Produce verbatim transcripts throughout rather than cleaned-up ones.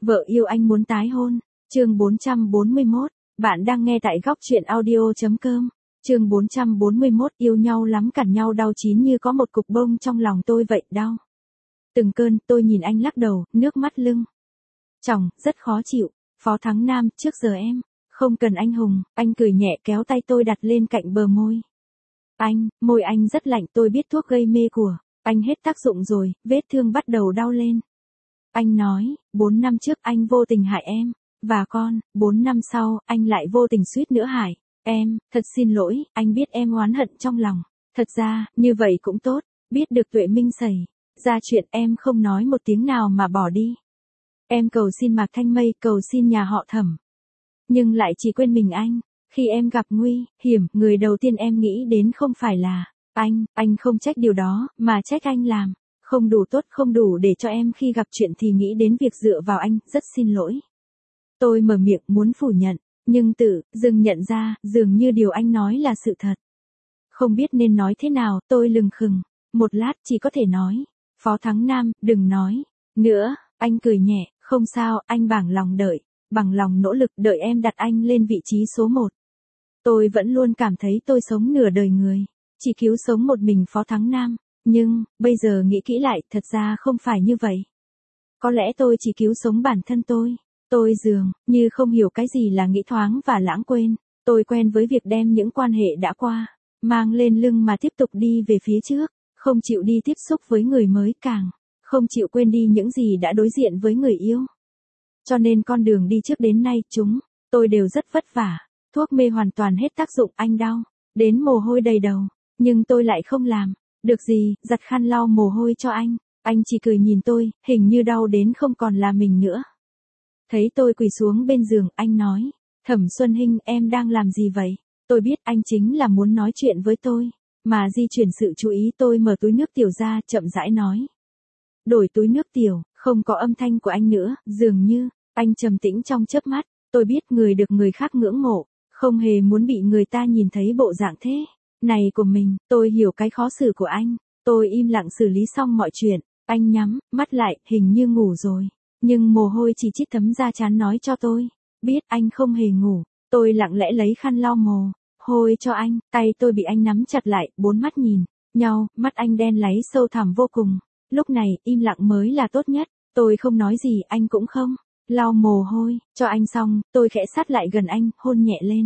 Vợ yêu anh muốn tái hôn. Chương bốn trăm bốn mươi mốt. Bạn đang nghe tại góc truyện audio.com. Chương bốn trăm bốn mươi mốt. Yêu nhau lắm cản nhau đau chín như có một cục bông trong lòng tôi vậy đau. Từng cơn tôi nhìn anh lắc đầu, nước mắt lưng tròng, rất khó chịu. Phó Thắng Nam, trước giờ em không cần anh hùng. Anh cười nhẹ kéo tay tôi đặt lên cạnh bờ môi. Anh, môi anh rất lạnh, tôi biết thuốc gây mê của anh hết tác dụng rồi, vết thương bắt đầu đau lên. Anh nói, bốn năm trước anh vô tình hại em và con, bốn năm sau, anh lại vô tình suýt nữa hại em. Thật xin lỗi, anh biết em oán hận trong lòng. Thật ra, như vậy cũng tốt, biết được Tuệ Minh xảy ra chuyện em không nói một tiếng nào mà bỏ đi. Em cầu xin Mạc Thanh Mây, cầu xin nhà họ Thẩm, nhưng lại chỉ quên mình anh. Khi em gặp nguy hiểm, người đầu tiên em nghĩ đến không phải là anh, anh không trách điều đó, mà trách anh làm không đủ tốt, không đủ để cho em khi gặp chuyện thì nghĩ đến việc dựa vào anh, rất xin lỗi. Tôi mở miệng muốn phủ nhận, nhưng tự dưng nhận ra, dường như điều anh nói là sự thật. Không biết nên nói thế nào, tôi lừng khừng, một lát chỉ có thể nói, Phó Thắng Nam, đừng nói nữa. Anh cười nhẹ, không sao, anh bằng lòng đợi, bằng lòng nỗ lực đợi em đặt anh lên vị trí số một. Tôi vẫn luôn cảm thấy tôi sống nửa đời người, chỉ cứu sống một mình Phó Thắng Nam, nhưng, bây giờ nghĩ kỹ lại, thật ra không phải như vậy. Có lẽ tôi chỉ cứu sống bản thân tôi. Tôi dường như không hiểu cái gì là nghĩ thoáng và lãng quên. Tôi quen với việc đem những quan hệ đã qua mang lên lưng mà tiếp tục đi về phía trước, không chịu đi tiếp xúc với người mới, càng không chịu quên đi những gì đã đối diện với người yêu. Cho nên con đường đi trước đến nay, chúng tôi đều rất vất vả. Thuốc mê hoàn toàn hết tác dụng, anh đau đến mồ hôi đầy đầu, nhưng tôi lại không làm được gì, giặt khăn lau mồ hôi cho anh. Anh chỉ cười nhìn tôi, hình như đau đến không còn là mình nữa. Thấy tôi quỳ xuống bên giường, anh nói, Thẩm Xuân Hinh, em đang làm gì vậy? Tôi biết anh chính là muốn nói chuyện với tôi, mà di chuyển sự chú ý. Tôi mở túi nước tiểu ra, chậm rãi nói. Đổi túi nước tiểu, không có âm thanh của anh nữa, dường như anh trầm tĩnh trong chớp mắt. Tôi biết người được người khác ngưỡng mộ, không hề muốn bị người ta nhìn thấy bộ dạng thế này của mình. Tôi hiểu cái khó xử của anh. Tôi im lặng xử lý xong mọi chuyện. Anh nhắm mắt lại, hình như ngủ rồi, nhưng mồ hôi chỉ chít thấm ra trán nói cho tôi biết anh không hề ngủ. Tôi lặng lẽ lấy khăn lau mồ hôi cho anh, tay tôi bị anh nắm chặt lại, bốn mắt nhìn nhau, mắt anh đen láy sâu thẳm vô cùng. Lúc này, im lặng mới là tốt nhất. Tôi không nói gì, anh cũng không lau mồ hôi cho anh. Xong, tôi khẽ sát lại gần anh, hôn nhẹ lên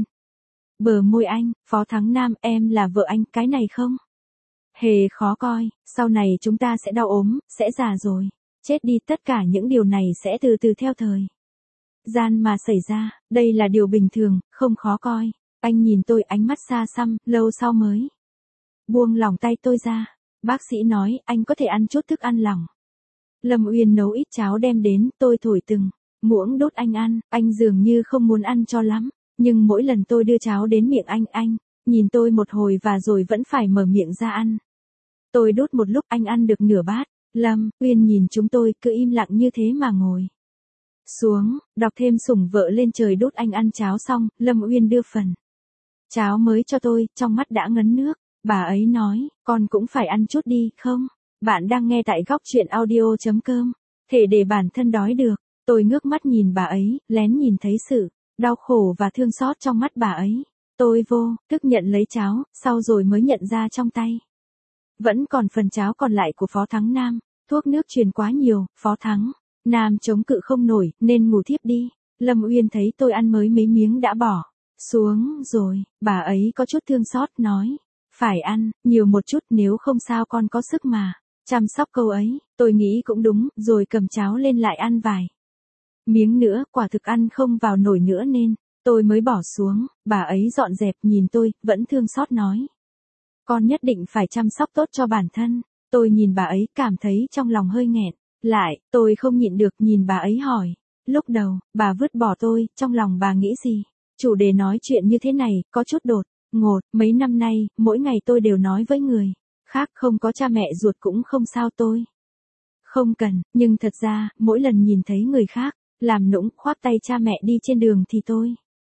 bờ môi anh. Phó Thắng Nam, em là vợ anh, cái này không hề khó coi. Sau này chúng ta sẽ đau ốm, sẽ già rồi, chết đi, tất cả những điều này sẽ từ từ theo thời gian mà xảy ra. Đây là điều bình thường, không khó coi. Anh nhìn tôi, ánh mắt xa xăm, lâu sau mới buông lỏng tay tôi ra. Bác sĩ nói, anh có thể ăn chút thức ăn lỏng. Lâm Uyên nấu ít cháo đem đến, tôi thổi từng muỗng đút anh ăn. Anh dường như không muốn ăn cho lắm, nhưng mỗi lần tôi đưa cháo đến miệng anh, anh nhìn tôi một hồi và rồi vẫn phải mở miệng ra ăn. Tôi đút một lúc, anh ăn được nửa bát. Lâm Uyên nhìn chúng tôi, cứ im lặng như thế mà ngồi xuống, đọc thêm Sủng Vợ Lên Trời. Đút anh ăn cháo xong, Lâm Uyên đưa phần cháo mới cho tôi, trong mắt đã ngấn nước. Bà ấy nói, con cũng phải ăn chút đi, không? Bạn đang nghe tại góc truyện audio.com. Thể để bản thân đói được. Tôi ngước mắt nhìn bà ấy, lén nhìn thấy sự đau khổ và thương xót trong mắt bà ấy. Tôi vô thức nhận lấy cháo, sau rồi mới nhận ra trong tay vẫn còn phần cháo còn lại của Phó Thắng Nam. Thuốc nước truyền quá nhiều, Phó Thắng Nam chống cự không nổi, nên ngủ thiếp đi. Lâm Uyên thấy tôi ăn mới mấy miếng đã bỏ xuống rồi. Bà ấy có chút thương xót, nói, phải ăn nhiều một chút, nếu không sao con có sức mà chăm sóc câu ấy. Tôi nghĩ cũng đúng, rồi cầm cháo lên lại ăn vài miếng nữa. Quả thực ăn không vào nổi nữa nên tôi mới bỏ xuống. Bà ấy dọn dẹp nhìn tôi, vẫn thương xót nói, con nhất định phải chăm sóc tốt cho bản thân. Tôi nhìn bà ấy, cảm thấy trong lòng hơi nghẹn lại. Tôi không nhịn được nhìn bà ấy hỏi, lúc đầu bà vứt bỏ tôi, trong lòng bà nghĩ gì? Chủ đề nói chuyện như thế này có chút đột ngột. Mấy năm nay, mỗi ngày tôi đều nói với người khác, không có cha mẹ ruột cũng không sao, tôi không cần. Nhưng thật ra, mỗi lần nhìn thấy người khác làm nũng khoác tay cha mẹ đi trên đường thì tôi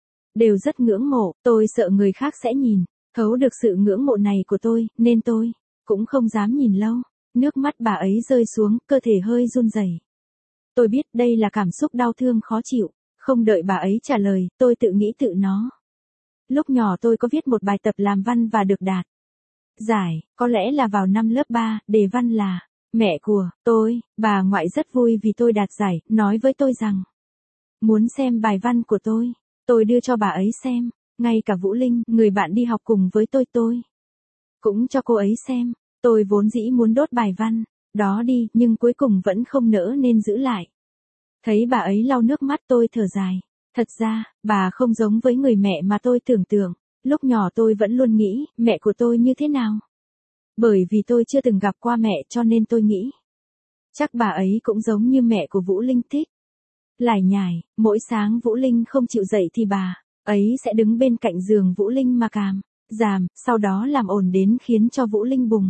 đều rất ngưỡng mộ. Tôi sợ người khác sẽ nhìn thấu được sự ngưỡng mộ này của tôi, nên tôi cũng không dám nhìn lâu. Nước mắt bà ấy rơi xuống, cơ thể hơi run rẩy. Tôi biết đây là cảm xúc đau thương khó chịu, không đợi bà ấy trả lời, tôi tự nghĩ tự nó. Lúc nhỏ tôi có viết một bài tập làm văn và được đạt giải, có lẽ là vào năm lớp ba, đề văn là mẹ của tôi. Bà ngoại rất vui vì tôi đạt giải, nói với tôi rằng muốn xem bài văn của tôi. Tôi đưa cho bà ấy xem, ngay cả Vũ Linh, người bạn đi học cùng với tôi tôi cũng cho cô ấy xem. Tôi vốn dĩ muốn đốt bài văn đó đi, nhưng cuối cùng vẫn không nỡ nên giữ lại. Thấy bà ấy lau nước mắt tôi thở dài. Thật ra, bà không giống với người mẹ mà tôi tưởng tượng. Lúc nhỏ tôi vẫn luôn nghĩ, mẹ của tôi như thế nào? Bởi vì tôi chưa từng gặp qua mẹ cho nên tôi nghĩ chắc bà ấy cũng giống như mẹ của Vũ Linh thích lải nhải, mỗi sáng Vũ Linh không chịu dậy thì bà ấy sẽ đứng bên cạnh giường Vũ Linh mà càm, giảm, sau đó làm ồn đến khiến cho Vũ Linh bùng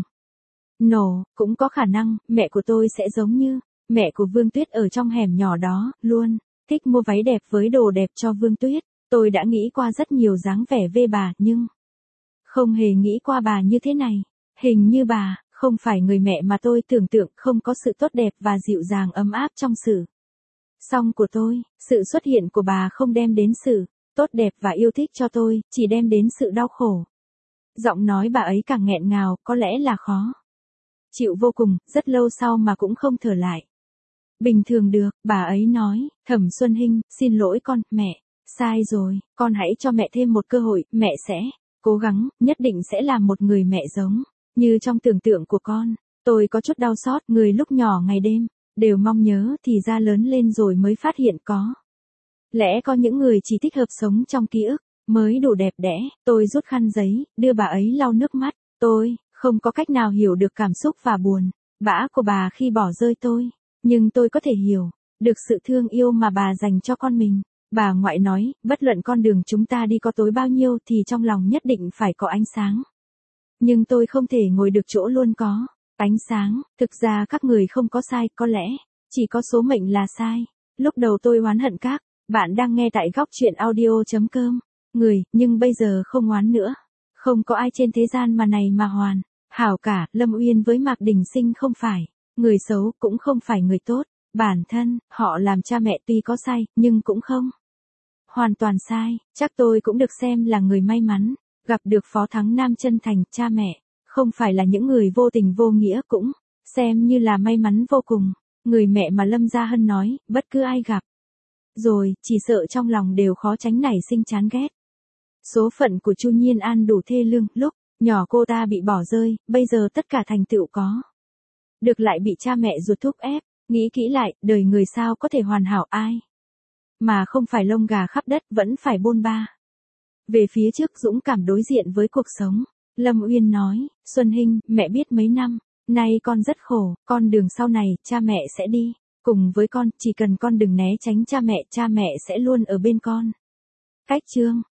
nổ. Cũng có khả năng, mẹ của tôi sẽ giống như mẹ của Vương Tuyết ở trong hẻm nhỏ đó, luôn thích mua váy đẹp với đồ đẹp cho Vương Tuyết. Tôi đã nghĩ qua rất nhiều dáng vẻ về bà, nhưng không hề nghĩ qua bà như thế này. Hình như bà không phải người mẹ mà tôi tưởng tượng, không có sự tốt đẹp và dịu dàng ấm áp trong sự song của tôi. Sự xuất hiện của bà không đem đến sự tốt đẹp và yêu thích cho tôi, chỉ đem đến sự đau khổ. Giọng nói bà ấy càng nghẹn ngào, có lẽ là khó chịu vô cùng, rất lâu sau mà cũng không thở lại bình thường được. Bà ấy nói, Thẩm Xuân Hinh, xin lỗi con, mẹ sai rồi, con hãy cho mẹ thêm một cơ hội, mẹ sẽ cố gắng, nhất định sẽ làm một người mẹ giống như trong tưởng tượng của con. Tôi có chút đau xót, người lúc nhỏ ngày đêm đều mong nhớ thì ra lớn lên rồi mới phát hiện có lẽ có những người chỉ thích hợp sống trong ký ức mới đủ đẹp đẽ. Tôi rút khăn giấy, đưa bà ấy lau nước mắt. Tôi không có cách nào hiểu được cảm xúc và buồn bã của bà khi bỏ rơi tôi, nhưng tôi có thể hiểu được sự thương yêu mà bà dành cho con mình. Bà ngoại nói, bất luận con đường chúng ta đi có tối bao nhiêu thì trong lòng nhất định phải có ánh sáng. Nhưng tôi không thể ngồi được chỗ luôn có ánh sáng. Thực ra các người không có sai, có lẽ chỉ có số mệnh là sai. Lúc đầu tôi oán hận các bạn đang nghe tại góc truyện audio.com người, nhưng bây giờ không oán nữa. Không có ai trên thế gian mà này mà hoàn hảo cả. Lâm Uyên với Mạc Đình Sinh không phải người xấu, cũng không phải người tốt. Bản thân họ làm cha mẹ tuy có sai, nhưng cũng không hoàn toàn sai. Chắc tôi cũng được xem là người may mắn gặp được Phó Thắng Nam chân thành. Cha mẹ không phải là những người vô tình vô nghĩa, cũng xem như là may mắn vô cùng. Người mẹ mà Lâm Gia Hân nói, bất cứ ai gặp rồi, chỉ sợ trong lòng đều khó tránh nảy sinh chán ghét. Số phận của Chu Nhiên An đủ thê lương. Lúc nhỏ cô ta bị bỏ rơi, bây giờ tất cả thành tựu có được lại bị cha mẹ ruột thúc ép. Nghĩ kỹ lại, đời người sao có thể hoàn hảo, ai mà không phải lông gà khắp đất, vẫn phải bôn ba về phía trước, dũng cảm đối diện với cuộc sống. Lâm Uyên nói, Xuân Hinh, mẹ biết mấy năm nay con rất khổ, con đường sau này, cha mẹ sẽ đi cùng với con, chỉ cần con đừng né tránh cha mẹ, cha mẹ sẽ luôn ở bên con. Cách chương